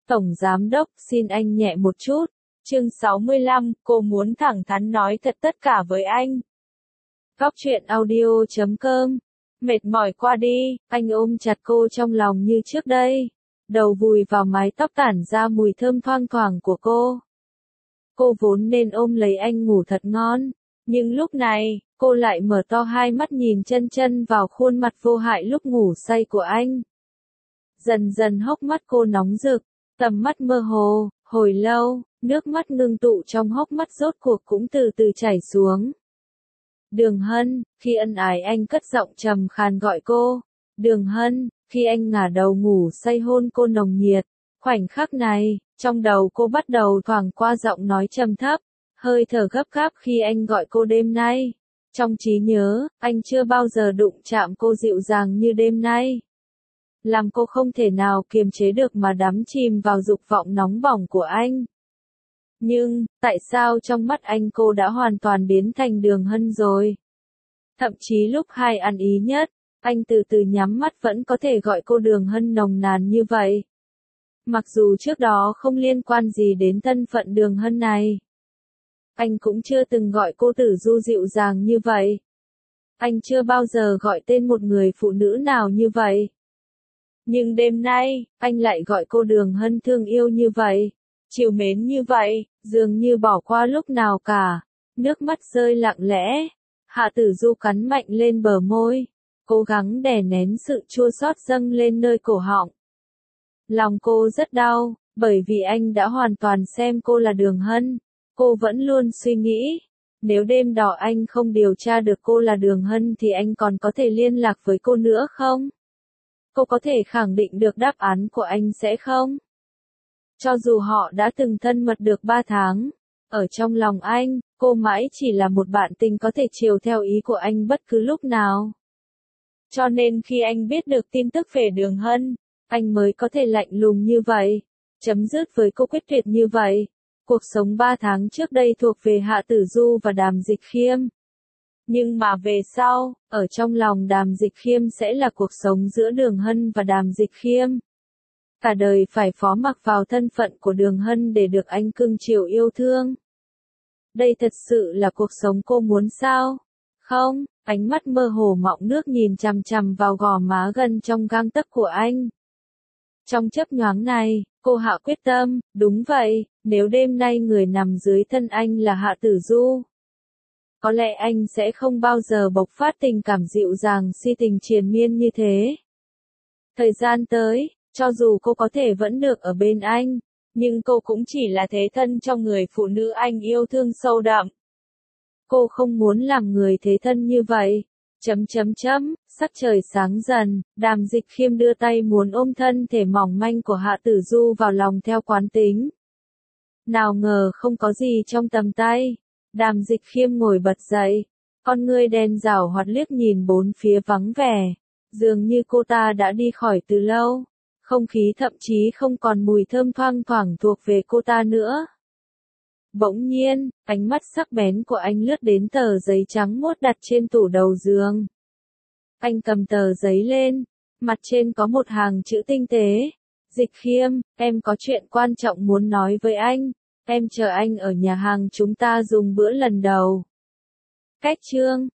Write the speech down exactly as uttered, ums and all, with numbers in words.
Tổng Giám Đốc, xin anh nhẹ một chút. Chương sáu mươi lăm, cô muốn thẳng thắn nói thật tất cả với anh. Góc truyện audio chấm com. Mệt mỏi qua đi, anh ôm chặt cô trong lòng như trước đây. Đầu vùi vào mái tóc tản ra mùi thơm thoang thoảng của cô. Cô vốn nên ôm lấy anh ngủ thật ngon. Nhưng lúc này, cô lại mở to hai mắt nhìn chân chân vào khuôn mặt vô hại lúc ngủ say của anh. Dần dần hốc mắt cô nóng rực, tầm mắt mơ hồ, hồi lâu, nước mắt ngưng tụ trong hốc mắt rốt cuộc cũng từ từ chảy xuống. Đường Hân, khi ân ái anh cất giọng trầm khàn gọi cô. Đường Hân, khi anh ngả đầu ngủ say hôn cô nồng nhiệt. Khoảnh khắc này, trong đầu cô bắt đầu thoảng qua giọng nói trầm thấp, hơi thở gấp gáp khi anh gọi cô đêm nay. Trong trí nhớ, anh chưa bao giờ đụng chạm cô dịu dàng như đêm nay. Làm cô không thể nào kiềm chế được mà đắm chìm vào dục vọng nóng bỏng của anh. Nhưng, tại sao trong mắt anh cô đã hoàn toàn biến thành Đường Hân rồi? Thậm chí lúc hai ăn ý nhất, anh từ từ nhắm mắt vẫn có thể gọi cô Đường Hân nồng nàn như vậy. Mặc dù trước đó không liên quan gì đến thân phận Đường Hân này. Anh cũng chưa từng gọi cô Tử Du dịu dàng như vậy. Anh chưa bao giờ gọi tên một người phụ nữ nào như vậy. Nhưng đêm nay, anh lại gọi cô Đường Hân thương yêu như vậy, trìu mến như vậy, dường như bỏ qua lúc nào cả. Nước mắt rơi lặng lẽ, Hạ Tử Du cắn mạnh lên bờ môi, cố gắng đè nén sự chua xót dâng lên nơi cổ họng. Lòng cô rất đau, bởi vì anh đã hoàn toàn xem cô là Đường Hân. Cô vẫn luôn suy nghĩ, nếu đêm đó anh không điều tra được cô là Đường Hân thì anh còn có thể liên lạc với cô nữa không? Cô có thể khẳng định được đáp án của anh sẽ không? Cho dù họ đã từng thân mật được ba tháng, ở trong lòng anh, cô mãi chỉ là một bạn tình có thể chiều theo ý của anh bất cứ lúc nào. Cho nên khi anh biết được tin tức về Đường Hân, anh mới có thể lạnh lùng như vậy, chấm dứt với cô quyết tuyệt như vậy. Cuộc sống ba tháng trước đây thuộc về Hạ Tử Du và Đàm Dịch Khiêm. Nhưng mà về sau, ở trong lòng Đàm Dịch Khiêm sẽ là cuộc sống giữa Đường Hân và Đàm Dịch Khiêm. Cả đời phải phó mặc vào thân phận của Đường Hân để được anh cưng chiều yêu thương. Đây thật sự là cuộc sống cô muốn sao? Không, ánh mắt mơ hồ mọng nước nhìn chằm chằm vào gò má gần trong gang tấc của anh. Trong chớp nhoáng này, cô hạ quyết tâm, đúng vậy, nếu đêm nay người nằm dưới thân anh là Hạ Tử Du, có lẽ anh sẽ không bao giờ bộc phát tình cảm dịu dàng si tình triền miên như thế. Thời gian tới, cho dù cô có thể vẫn được ở bên anh, nhưng cô cũng chỉ là thế thân cho người phụ nữ anh yêu thương sâu đậm. Cô không muốn làm người thế thân như vậy. Chấm chấm chấm, sắc trời sáng dần, Đàm Dịch Khiêm đưa tay muốn ôm thân thể mỏng manh của Hạ Tử Du vào lòng theo quán tính. Nào ngờ không có gì trong tầm tay. Đàm Dịch Khiêm ngồi bật dậy, con ngươi đen rảo hoạt liếc nhìn bốn phía vắng vẻ, dường như cô ta đã đi khỏi từ lâu, không khí thậm chí không còn mùi thơm thoang thoảng thuộc về cô ta nữa. Bỗng nhiên, ánh mắt sắc bén của anh lướt đến tờ giấy trắng muốt đặt trên tủ đầu giường. Anh cầm tờ giấy lên, mặt trên có một hàng chữ tinh tế. Dịch Khiêm, em có chuyện quan trọng muốn nói với anh. Em chờ anh ở nhà hàng chúng ta dùng bữa lần đầu. Cách chương